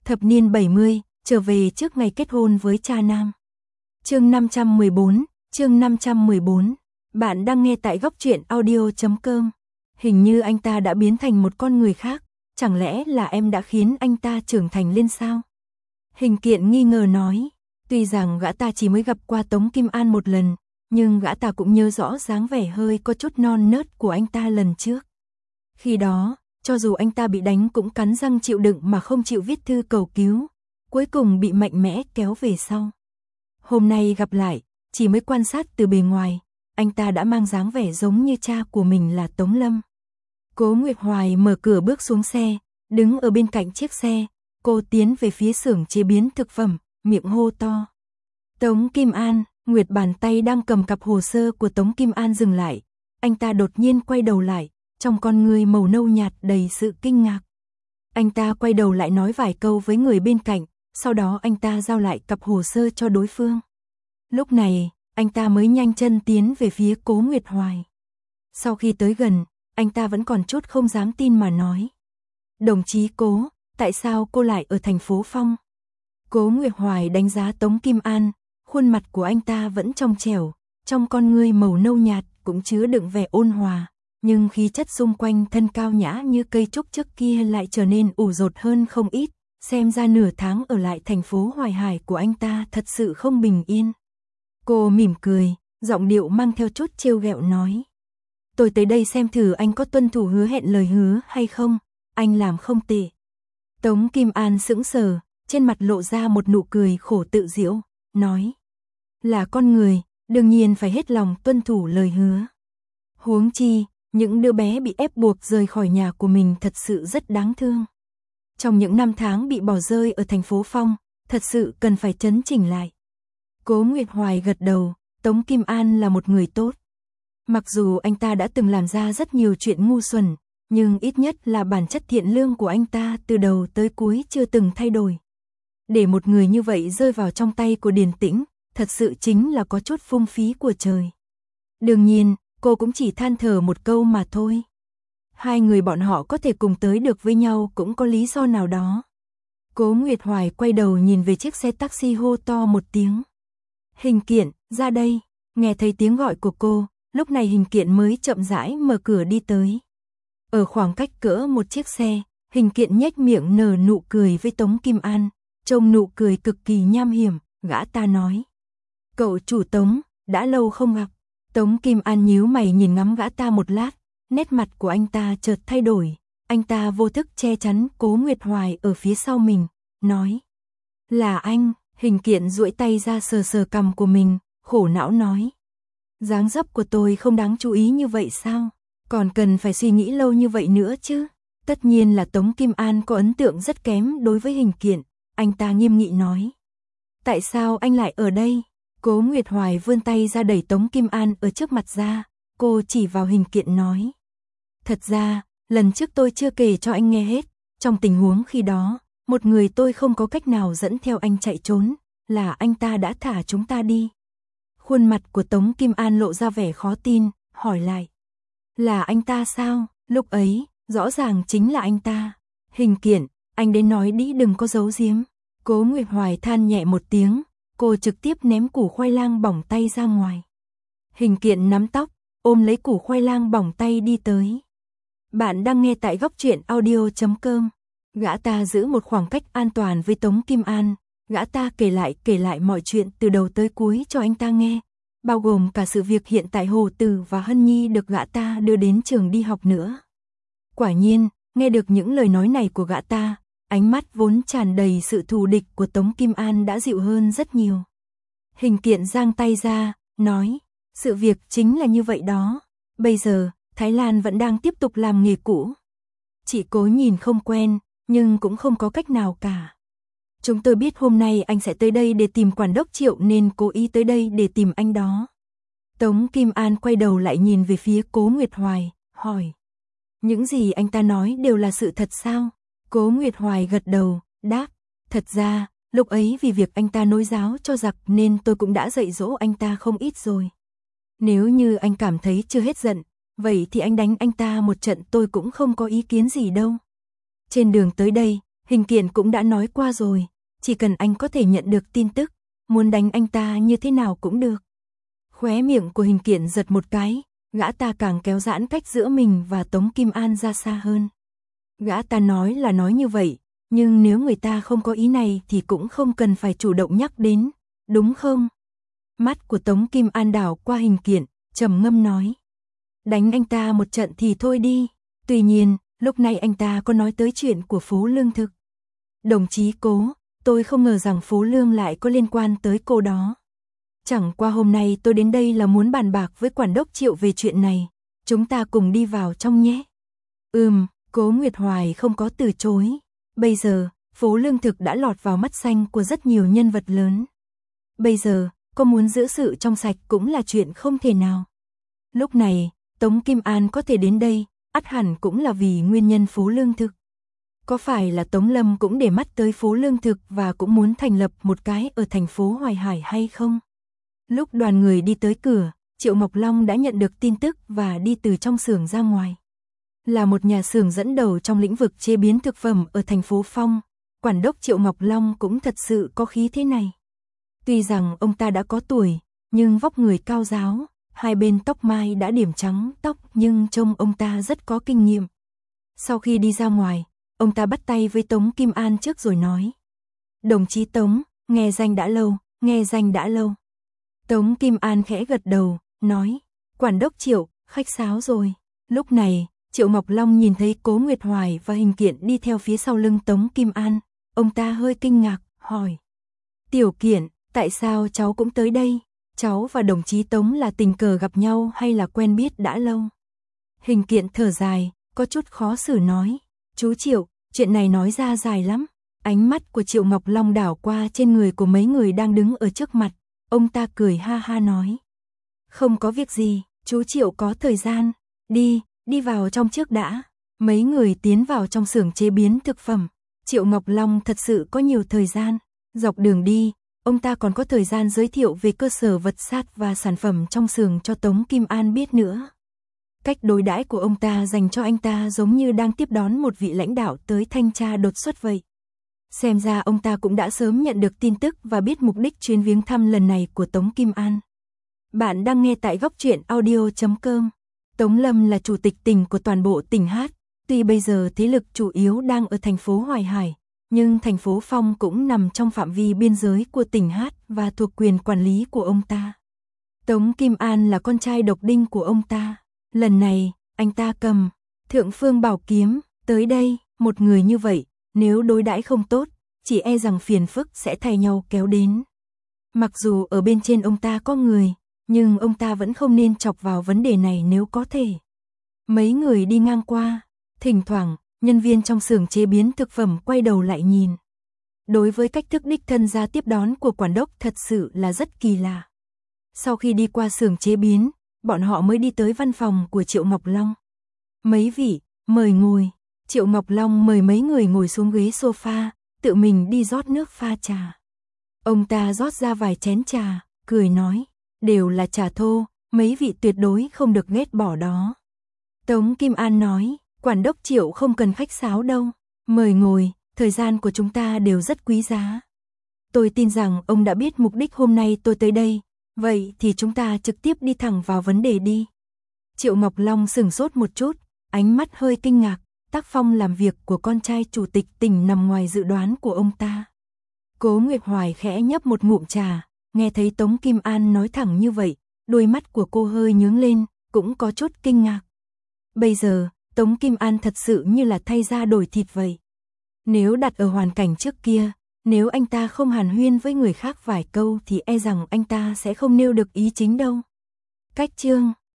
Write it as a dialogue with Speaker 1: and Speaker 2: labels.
Speaker 1: Thập niên 70, trở về trước ngày kết hôn với cha nam. Chương 514. Bạn đang nghe tại góc truyện audio.com. Hình như anh ta đã biến thành một con người khác, chẳng lẽ là em đã khiến anh ta trưởng thành lên sao? Hình Kiện nghi ngờ nói, tuy rằng gã ta chỉ mới gặp qua Tống Kim An một lần, nhưng gã ta cũng nhớ rõ dáng vẻ hơi có chút non nớt của anh ta lần trước. Khi đó, cho dù anh ta bị đánh cũng cắn răng chịu đựng mà không chịu viết thư cầu cứu, cuối cùng bị mạnh mẽ kéo về sau. Hôm nay gặp lại, chỉ mới quan sát từ bề ngoài, anh ta đã mang dáng vẻ giống như cha của mình là Tống Lâm. Cố Nguyệt Hoài mở cửa bước xuống xe, đứng ở bên cạnh chiếc xe, cô tiến về phía xưởng chế biến thực phẩm, miệng hô to. Tống Kim An, Nguyệt bàn tay đang cầm cặp hồ sơ của Tống Kim An dừng lại, anh ta đột nhiên quay đầu lại, trong con ngươi màu nâu nhạt đầy sự kinh ngạc. Anh ta quay đầu lại nói vài câu với người bên cạnh, sau đó anh ta giao lại cặp hồ sơ cho đối phương. Lúc này, anh ta mới nhanh chân tiến về phía Cố Nguyệt Hoài. Sau khi tới gần, anh ta vẫn còn chút không dám tin mà nói. Đồng chí Cố, tại sao cô lại ở thành phố Phong? Cố Nguyệt Hoài đánh giá Tống Kim An, khuôn mặt của anh ta vẫn trong trẻo, trong con ngươi màu nâu nhạt cũng chứa đựng vẻ ôn hòa, nhưng khí chất xung quanh thân cao nhã như cây trúc trước kia lại trở nên ủ rột hơn không ít, xem ra nửa tháng ở lại thành phố Hoài Hải của anh ta thật sự không bình yên. Cô mỉm cười, giọng điệu mang theo chút trêu ghẹo nói. Tôi tới đây xem thử anh có tuân thủ hứa hẹn lời hứa hay không, anh làm không tệ. Tống Kim An sững sờ, trên mặt lộ ra một nụ cười khổ tự giễu, nói. Là con người, đương nhiên phải hết lòng tuân thủ lời hứa. Huống chi, những đứa bé bị ép buộc rời khỏi nhà của mình thật sự rất đáng thương. Trong những năm tháng bị bỏ rơi ở thành phố Phong, thật sự cần phải chấn chỉnh lại. Cố Nguyệt Hoài gật đầu, Tống Kim An là một người tốt. Mặc dù anh ta đã từng làm ra rất nhiều chuyện ngu xuẩn, nhưng ít nhất là bản chất thiện lương của anh ta từ đầu tới cuối chưa từng thay đổi. Để một người như vậy rơi vào trong tay của Điền Tĩnh, thật sự chính là có chút phung phí của trời. Đương nhiên, cô cũng chỉ than thở một câu mà thôi. Hai người bọn họ có thể cùng tới được với nhau cũng có lý do nào đó. Cố Nguyệt Hoài quay đầu nhìn về chiếc xe taxi hô to một tiếng. Hình Kiện, ra đây. Nghe thấy tiếng gọi của cô, lúc này Hình Kiện mới chậm rãi mở cửa đi tới. Ở khoảng cách cỡ một chiếc xe, Hình Kiện nhếch miệng nở nụ cười với Tống Kim An, trông nụ cười cực kỳ nham hiểm, gã ta nói. Cậu chủ Tống, đã lâu không gặp. Tống Kim An nhíu mày nhìn ngắm gã ta một lát, nét mặt của anh ta chợt thay đổi, anh ta vô thức che chắn Cố Nguyệt Hoài ở phía sau mình, nói. Là anh, Hình Kiện duỗi tay ra sờ sờ cằm của mình, khổ não nói. Dáng dấp của tôi không đáng chú ý như vậy sao? Còn cần phải suy nghĩ lâu như vậy nữa chứ? Tất nhiên là Tống Kim An có ấn tượng rất kém đối với Hình Kiện, anh ta nghiêm nghị nói. Tại sao anh lại ở đây? Cố Nguyệt Hoài vươn tay ra đẩy Tống Kim An ở trước mặt ra, cô chỉ vào Hình Kiện nói. Thật ra, lần trước tôi chưa kể cho anh nghe hết, trong tình huống khi đó, một người tôi không có cách nào dẫn theo anh chạy trốn, là anh ta đã thả chúng ta đi. Khuôn mặt của Tống Kim An lộ ra vẻ khó tin, hỏi lại. Là anh ta sao? Lúc ấy, rõ ràng chính là anh ta. Hình Kiện, anh đến nói đi đừng có giấu giếm. Cố Nguyệt Hoài than nhẹ một tiếng, cô trực tiếp ném củ khoai lang bỏng tay ra ngoài. Hình Kiện nắm tóc, ôm lấy củ khoai lang bỏng tay đi tới. Bạn đang nghe tại góc truyện audio.com. Gã ta giữ một khoảng cách an toàn với Tống Kim An, gã ta kể lại mọi chuyện từ đầu tới cuối cho anh ta nghe, bao gồm cả sự việc hiện tại Hồ Tử và Hân Nhi được gã ta đưa đến trường đi học nữa. Quả nhiên, nghe được những lời nói này của gã ta, ánh mắt vốn tràn đầy sự thù địch của Tống Kim An đã dịu hơn rất nhiều. Hình Kiện giang tay ra, nói, sự việc chính là như vậy đó. Bây giờ, Thái Lan vẫn đang tiếp tục làm nghề cũ. Chị Cố nhìn không quen, nhưng cũng không có cách nào cả. Chúng tôi biết hôm nay anh sẽ tới đây để tìm quản đốc Triệu nên cố ý tới đây để tìm anh đó. Tống Kim An quay đầu lại nhìn về phía Cố Nguyệt Hoài, hỏi. Những gì anh ta nói đều là sự thật sao? Cố Nguyệt Hoài gật đầu, đáp. Thật ra, lúc ấy vì việc anh ta nối giáo cho giặc nên tôi cũng đã dạy dỗ anh ta không ít rồi. Nếu như anh cảm thấy chưa hết giận, vậy thì anh đánh anh ta một trận tôi cũng không có ý kiến gì đâu. Trên đường tới đây, Hình Kiện cũng đã nói qua rồi, chỉ cần anh có thể nhận được tin tức, muốn đánh anh ta như thế nào cũng được. Khóe miệng của Hình Kiện giật một cái, gã ta càng kéo giãn cách giữa mình và Tống Kim An ra xa hơn. Gã ta nói là nói như vậy, nhưng nếu người ta không có ý này thì cũng không cần phải chủ động nhắc đến, đúng không? Mắt của Tống Kim An đảo qua Hình Kiện, trầm ngâm nói. Đánh anh ta một trận thì thôi đi. Tuy nhiên, lúc này anh ta có nói tới chuyện của phố lương thực. Đồng chí Cố, tôi không ngờ rằng phố lương lại có liên quan tới cô đó. Chẳng qua hôm nay tôi đến đây là muốn bàn bạc với quản đốc Triệu về chuyện này. Chúng ta cùng đi vào trong nhé. Cố Nguyệt Hoài không có từ chối. Bây giờ, phố lương thực đã lọt vào mắt xanh của rất nhiều nhân vật lớn. Bây giờ, cô muốn giữ sự trong sạch cũng là chuyện không thể nào. Lúc này, Tống Kim An có thể đến đây, ắt hẳn cũng là vì nguyên nhân phố lương thực. Có phải là Tống Lâm cũng để mắt tới phố lương thực và cũng muốn thành lập một cái ở thành phố Hoài Hải hay không? Lúc đoàn người đi tới cửa, Triệu Ngọc Long đã nhận được tin tức và đi từ trong xưởng ra ngoài. Là một nhà xưởng dẫn đầu trong lĩnh vực chế biến thực phẩm ở thành phố Phong, quản đốc Triệu Ngọc Long cũng thật sự có khí thế này. Tuy rằng ông ta đã có tuổi, nhưng vóc người cao ráo, hai bên tóc mai đã điểm trắng tóc nhưng trông ông ta rất có kinh nghiệm. Sau khi đi ra ngoài, ông ta bắt tay với Tống Kim An trước rồi nói. Đồng chí Tống, nghe danh đã lâu, nghe danh đã lâu. Tống Kim An khẽ gật đầu, nói, quản đốc Triệu, khách sáo rồi. Lúc này, Triệu Ngọc Long nhìn thấy Cố Nguyệt Hoài và Hình Kiện đi theo phía sau lưng Tống Kim An, ông ta hơi kinh ngạc, hỏi. Tiểu Kiện, tại sao cháu cũng tới đây? Cháu và đồng chí Tống là tình cờ gặp nhau hay là quen biết đã lâu? Hình Kiện thở dài, có chút khó xử nói. Chú Triệu, chuyện này nói ra dài lắm. Ánh mắt của Triệu Ngọc Long đảo qua trên người của mấy người đang đứng ở trước mặt. Ông ta cười ha ha nói. Không có việc gì, chú Triệu có thời gian. Đi vào trong trước đã. Mấy người tiến vào trong xưởng chế biến thực phẩm. Triệu Ngọc Long thật sự có nhiều thời gian. Dọc đường đi, ông ta còn có thời gian giới thiệu về cơ sở vật sát và sản phẩm trong xưởng cho Tống Kim An biết nữa. Cách đối đãi của ông ta dành cho anh ta giống như đang tiếp đón một vị lãnh đạo tới thanh tra đột xuất vậy. Xem ra ông ta cũng đã sớm nhận được tin tức và biết mục đích chuyến viếng thăm lần này của Tống Kim An. Bạn đang nghe tại goctruyện.audio.com. Tống Lâm là chủ tịch tỉnh của toàn bộ tỉnh Hát. Tuy bây giờ thế lực chủ yếu đang ở thành phố Hoài Hải, nhưng thành phố Phong cũng nằm trong phạm vi biên giới của tỉnh Hát và thuộc quyền quản lý của ông ta. Tống Kim An là con trai độc đinh của ông ta. Lần này, anh ta cầm Thượng Phương Bảo Kiếm tới đây, một người như vậy, nếu đối đãi không tốt, chỉ e rằng phiền phức sẽ thay nhau kéo đến. Mặc dù ở bên trên ông ta có người, nhưng ông ta vẫn không nên chọc vào vấn đề này nếu có thể. Mấy người đi ngang qua, thỉnh thoảng, nhân viên trong xưởng chế biến thực phẩm quay đầu lại nhìn. Đối với cách thức đích thân ra tiếp đón của quản đốc thật sự là rất kỳ lạ. Sau khi đi qua xưởng chế biến, bọn họ mới đi tới văn phòng của Triệu Ngọc Long. Mấy vị, mời ngồi. Triệu Ngọc Long mời mấy người ngồi xuống ghế sofa, tự mình đi rót nước pha trà. Ông ta rót ra vài chén trà, cười nói, đều là trà thô, mấy vị tuyệt đối không được ghét bỏ đó. Tống Kim An nói, quản đốc Triệu không cần khách sáo đâu, mời ngồi, thời gian của chúng ta đều rất quý giá. Tôi tin rằng ông đã biết mục đích hôm nay tôi tới đây, vậy thì chúng ta trực tiếp đi thẳng vào vấn đề đi. Triệu Ngọc Long sửng sốt một chút, ánh mắt hơi kinh ngạc, tác phong làm việc của con trai chủ tịch tỉnh nằm ngoài dự đoán của ông ta. Cố Nguyệt Hoài khẽ nhấp một ngụm trà, nghe thấy Tống Kim An nói thẳng như vậy, đôi mắt của cô hơi nhướng lên, cũng có chút kinh ngạc. Bây giờ, Tống Kim An thật sự như là thay da đổi thịt vậy. Nếu đặt ở hoàn cảnh trước kia, nếu anh ta không hàn huyên với người khác vài câu thì e rằng anh ta sẽ không nêu được ý chính đâu. Cách chương